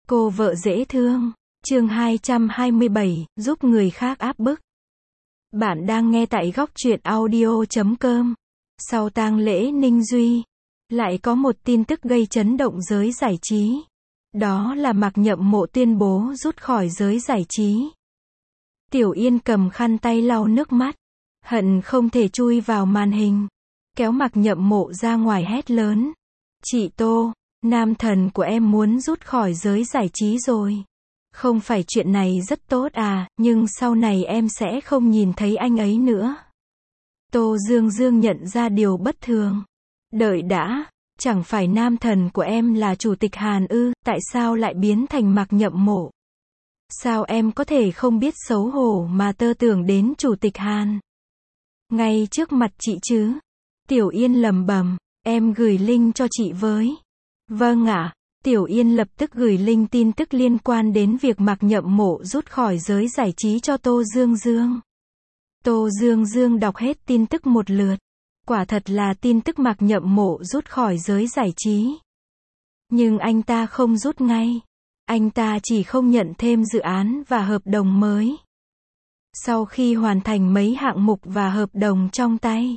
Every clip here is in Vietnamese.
Cô vợ dễ thương. Chương 227, giúp người khác áp bức. Bạn đang nghe tại góc truyện audio.com. Sau tang lễ Ninh Duy, lại có một tin tức gây chấn động giới giải trí. Đó là Mạc Nhậm Mộ tuyên bố rút khỏi giới giải trí. Tiểu Yên cầm khăn tay lau nước mắt, hận không thể chui vào màn hình, kéo Mạc Nhậm Mộ ra ngoài hét lớn. Chị Tô, nam thần của em muốn rút khỏi giới giải trí rồi. Không phải chuyện này rất tốt à, nhưng sau này em sẽ không nhìn thấy anh ấy nữa. Tô Dương Dương nhận ra điều bất thường. Đợi đã, chẳng phải nam thần của em là Chủ tịch Hàn ư, tại sao lại biến thành Mạc Nhậm Mộ? Sao em có thể không biết xấu hổ mà tơ tưởng đến Chủ tịch Hàn? Ngay trước mặt chị chứ? Tiểu Yên lẩm bẩm, em gửi link cho chị với. Vâng ạ. Tiểu Yên lập tức gửi link tin tức liên quan đến việc Mạc Nhậm Mộ rút khỏi giới giải trí cho Tô Dương Dương. Tô Dương Dương đọc hết tin tức một lượt. Quả thật là tin tức Mạc Nhậm Mộ rút khỏi giới giải trí. Nhưng anh ta không rút ngay. Anh ta chỉ không nhận thêm dự án và hợp đồng mới. Sau khi hoàn thành mấy hạng mục và hợp đồng trong tay,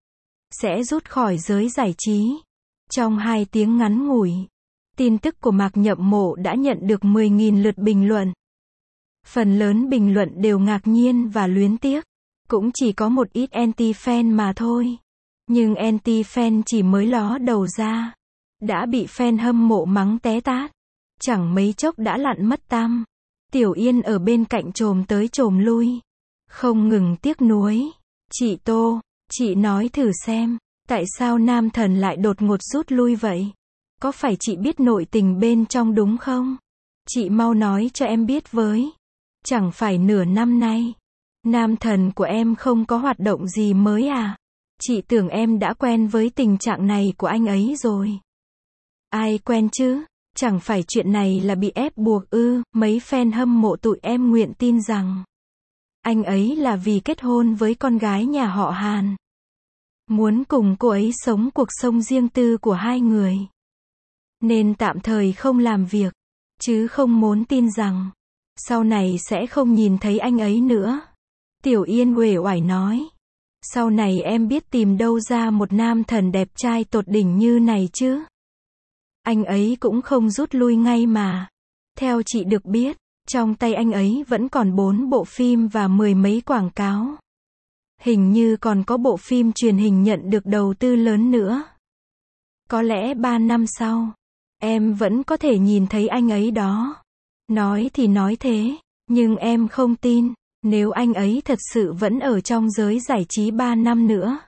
sẽ rút khỏi giới giải trí. Trong 2 tiếng ngắn ngủi, tin tức của Mạc Nhậm Mộ đã nhận được 10.000 lượt bình luận. Phần lớn bình luận đều ngạc nhiên và luyến tiếc. Cũng chỉ có một ít anti-fan mà thôi. Nhưng anti-fan chỉ mới ló đầu ra, đã bị fan hâm mộ mắng té tát. Chẳng mấy chốc đã lặn mất tăm. Tiểu Yên ở bên cạnh chồm tới chồm lui, không ngừng tiếc nuối. Chị Tô, chị nói thử xem, tại sao nam thần lại đột ngột rút lui vậy? Có phải chị biết nội tình bên trong đúng không? Chị mau nói cho em biết với. Chẳng phải nửa năm nay, nam thần của em không có hoạt động gì mới à? Chị tưởng em đã quen với tình trạng này của anh ấy rồi. Ai quen chứ? Chẳng phải chuyện này là bị ép buộc ư? Mấy fan hâm mộ tụi em nguyện tin rằng anh ấy là vì kết hôn với con gái nhà họ Hàn, muốn cùng cô ấy sống cuộc sống riêng tư của hai người, nên tạm thời không làm việc, chứ không muốn tin rằng sau này sẽ không nhìn thấy anh ấy nữa. Tiểu Yên uể oải nói. Sau này em biết tìm đâu ra một nam thần đẹp trai tột đỉnh như này chứ? Anh ấy cũng không rút lui ngay mà. Theo chị được biết, trong tay anh ấy vẫn còn 4 bộ phim và 10 mấy quảng cáo. Hình như còn có bộ phim truyền hình nhận được đầu tư lớn nữa. Có lẽ 3 năm sau, em vẫn có thể nhìn thấy anh ấy đó. Nói thì nói thế, nhưng em không tin, nếu anh ấy thật sự vẫn ở trong giới giải trí 3 năm nữa.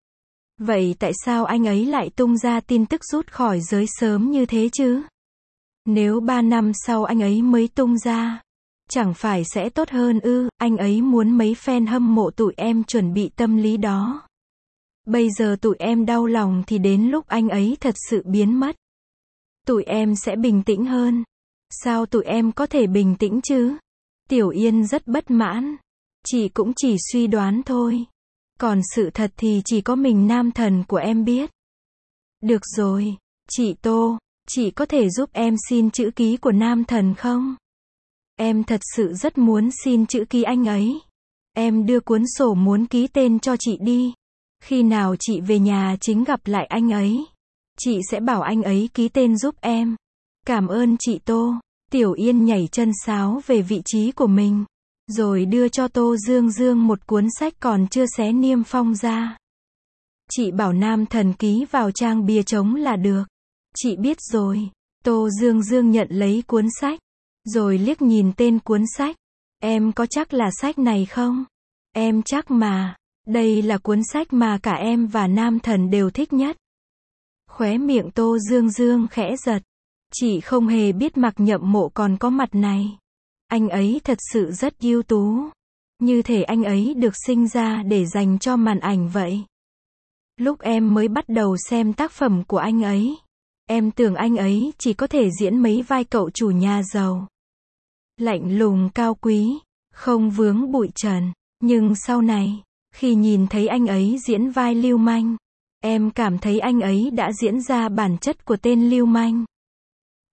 Vậy tại sao anh ấy lại tung ra tin tức rút khỏi giới sớm như thế chứ? Nếu 3 năm sau anh ấy mới tung ra, chẳng phải sẽ tốt hơn ư? Anh ấy muốn mấy fan hâm mộ tụi em chuẩn bị tâm lý đó. Bây giờ tụi em đau lòng thì đến lúc anh ấy thật sự biến mất, tụi em sẽ bình tĩnh hơn. Sao tụi em có thể bình tĩnh chứ? Tiểu Yên rất bất mãn. Chị cũng chỉ suy đoán thôi. Còn sự thật thì chỉ có mình nam thần của em biết. Được rồi, chị Tô, chị có thể giúp em xin chữ ký của nam thần không? Em thật sự rất muốn xin chữ ký anh ấy. Em đưa cuốn sổ muốn ký tên cho chị đi. Khi nào chị về nhà chính gặp lại anh ấy, chị sẽ bảo anh ấy ký tên giúp em. Cảm ơn chị Tô. Tiểu Yên nhảy chân sáo về vị trí của mình, rồi đưa cho Tô Dương Dương một cuốn sách còn chưa xé niêm phong ra. Chị bảo nam thần ký vào trang bìa trống là được. Chị biết rồi. Tô Dương Dương nhận lấy cuốn sách, rồi liếc nhìn tên cuốn sách. Em có chắc là sách này không? Em chắc mà. Đây là cuốn sách mà cả em và nam thần đều thích nhất. Khóe miệng Tô Dương Dương khẽ giật. Chị không hề biết Mạc Nhậm Mộ còn có mặt này. Anh ấy thật sự rất ưu tú. Như thể anh ấy được sinh ra để dành cho màn ảnh vậy. Lúc em mới bắt đầu xem tác phẩm của anh ấy, em tưởng anh ấy chỉ có thể diễn mấy vai cậu chủ nhà giàu, lạnh lùng cao quý, không vướng bụi trần. Nhưng sau này, khi nhìn thấy anh ấy diễn vai lưu manh, em cảm thấy anh ấy đã diễn ra bản chất của tên lưu manh.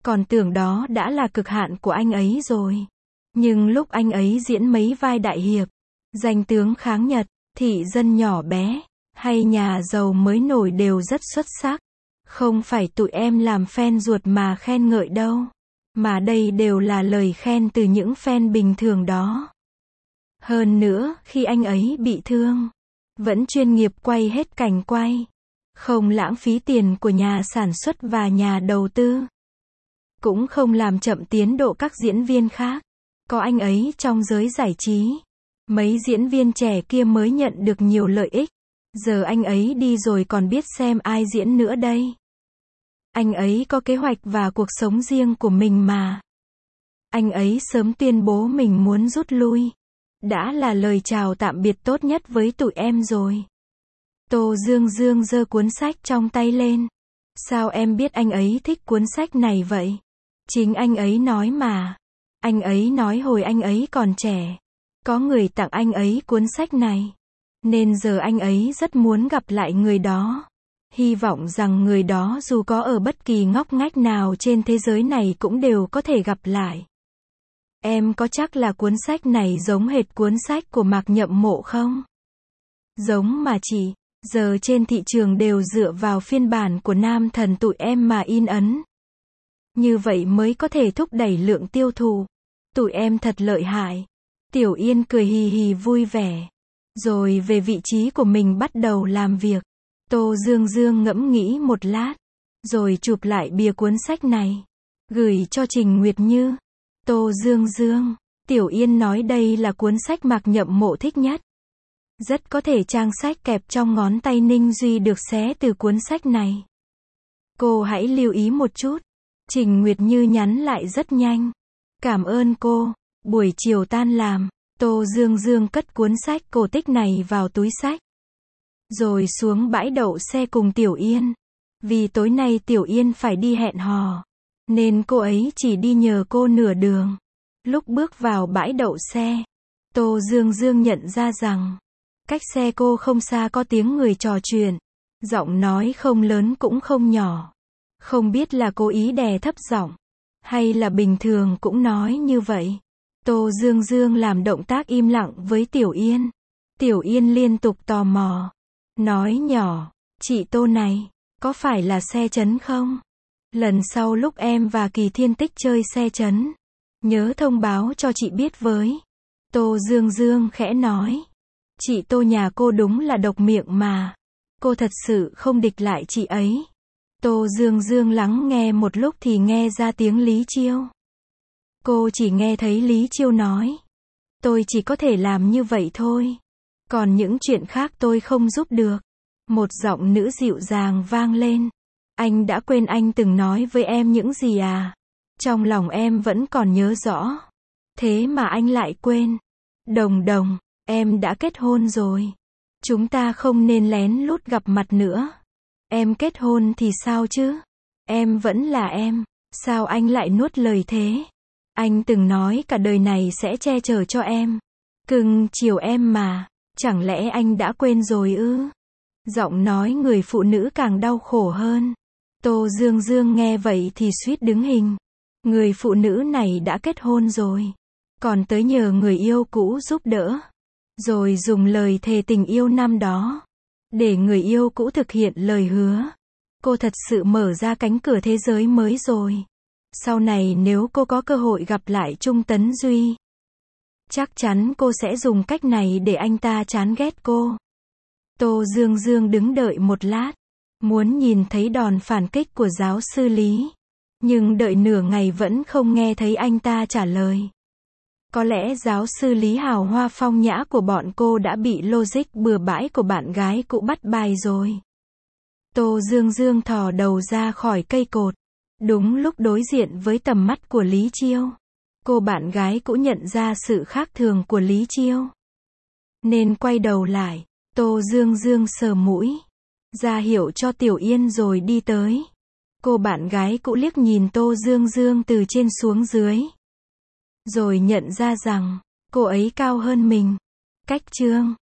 Còn tưởng đó đã là cực hạn của anh ấy rồi. Nhưng lúc anh ấy diễn mấy vai đại hiệp, danh tướng kháng Nhật, thị dân nhỏ bé, hay nhà giàu mới nổi đều rất xuất sắc. Không phải tụi em làm fan ruột mà khen ngợi đâu. Mà đây đều là lời khen từ những fan bình thường đó. Hơn nữa, khi anh ấy bị thương, vẫn chuyên nghiệp quay hết cảnh quay. Không lãng phí tiền của nhà sản xuất và nhà đầu tư. Cũng không làm chậm tiến độ các diễn viên khác. Có anh ấy trong giới giải trí. Mấy diễn viên trẻ kia mới nhận được nhiều lợi ích. Giờ anh ấy đi rồi còn biết xem ai diễn nữa đây. Anh ấy có kế hoạch và cuộc sống riêng của mình mà. Anh ấy sớm tuyên bố mình muốn rút lui. Đã là lời chào tạm biệt tốt nhất với tụi em rồi. Tô Dương Dương giơ cuốn sách trong tay lên. Sao em biết anh ấy thích cuốn sách này vậy? Chính anh ấy nói mà. Anh ấy nói hồi anh ấy còn trẻ, có người tặng anh ấy cuốn sách này. Nên giờ anh ấy rất muốn gặp lại người đó. Hy vọng rằng người đó dù có ở bất kỳ ngóc ngách nào trên thế giới này cũng đều có thể gặp lại. Em có chắc là cuốn sách này giống hệt cuốn sách của Mạc Nhậm Mộ không? Giống mà chị. Giờ trên thị trường đều dựa vào phiên bản của nam thần tụi em mà in ấn. Như vậy mới có thể thúc đẩy lượng tiêu thụ. Tụi em thật lợi hại. Tiểu Yên cười hì hì vui vẻ. Rồi về vị trí của mình bắt đầu làm việc. Tô Dương Dương ngẫm nghĩ một lát. Rồi chụp lại bìa cuốn sách này. Gửi cho Trình Nguyệt Như. Tô Dương Dương. Tiểu Yên nói đây là cuốn sách Mạc Nhậm Mộ thích nhất. Rất có thể trang sách kẹp trong ngón tay Ninh Duy được xé từ cuốn sách này. Cô hãy lưu ý một chút. Trình Nguyệt Như nhắn lại rất nhanh. Cảm ơn cô. Buổi chiều tan làm, Tô Dương Dương cất cuốn sách cổ tích này vào túi sách. Rồi xuống bãi đậu xe cùng Tiểu Yên. Vì tối nay Tiểu Yên phải đi hẹn hò. Nên cô ấy chỉ đi nhờ cô nửa đường. Lúc bước vào bãi đậu xe, Tô Dương Dương nhận ra rằng cách xe cô không xa có tiếng người trò chuyện. Giọng nói không lớn cũng không nhỏ. Không biết là cố ý đè thấp giọng, hay là bình thường cũng nói như vậy. Tô Dương Dương làm động tác im lặng với Tiểu Yên. Tiểu Yên liên tục tò mò. Nói nhỏ, chị Tô này, có phải là xe trấn không? Lần sau lúc em và Kỳ Thiên Tích chơi xe trấn, nhớ thông báo cho chị biết với. Tô Dương Dương khẽ nói. Chị Tô nhà cô đúng là độc miệng mà. Cô thật sự không địch lại chị ấy. Tô Dương Dương lắng nghe một lúc thì nghe ra tiếng Lý Chiêu. Cô chỉ nghe thấy Lý Chiêu nói. Tôi chỉ có thể làm như vậy thôi. Còn những chuyện khác tôi không giúp được. Một giọng nữ dịu dàng vang lên. Anh đã quên anh từng nói với em những gì à? Trong lòng em vẫn còn nhớ rõ. Thế mà anh lại quên. Đồng Đồng, em đã kết hôn rồi. Chúng ta không nên lén lút gặp mặt nữa. Em kết hôn thì sao chứ? Em vẫn là em. Sao anh lại nuốt lời thế? Anh từng nói cả đời này sẽ che chở cho em. Cưng chiều em mà. Chẳng lẽ anh đã quên rồi ư? Giọng nói người phụ nữ càng đau khổ hơn. Tô Dương Dương nghe vậy thì suýt đứng hình. Người phụ nữ này đã kết hôn rồi. Còn tới nhờ người yêu cũ giúp đỡ. Rồi dùng lời thề tình yêu năm đó. Để người yêu cũ thực hiện lời hứa. Cô thật sự mở ra cánh cửa thế giới mới rồi. Sau này nếu cô có cơ hội gặp lại Trung Tấn Duy, chắc chắn cô sẽ dùng cách này để anh ta chán ghét cô. Tô Dương Dương đứng đợi một lát. Muốn nhìn thấy đòn phản kích của giáo sư Lý. Nhưng đợi nửa ngày vẫn không nghe thấy anh ta trả lời. Có lẽ giáo sư Lý hào hoa phong nhã của bọn cô đã bị logic bừa bãi của bạn gái cũ bắt bài rồi. Tô Dương Dương thò đầu ra khỏi cây cột. Đúng lúc đối diện với tầm mắt của Lý Chiêu. Cô bạn gái cũ nhận ra sự khác thường của Lý Chiêu. Nên quay đầu lại. Tô Dương Dương sờ mũi. Ra hiệu cho Tiểu Yên rồi đi tới. Cô bạn gái cũ liếc nhìn Tô Dương Dương từ trên xuống dưới. Rồi nhận ra rằng, cô ấy cao hơn mình. Cách chương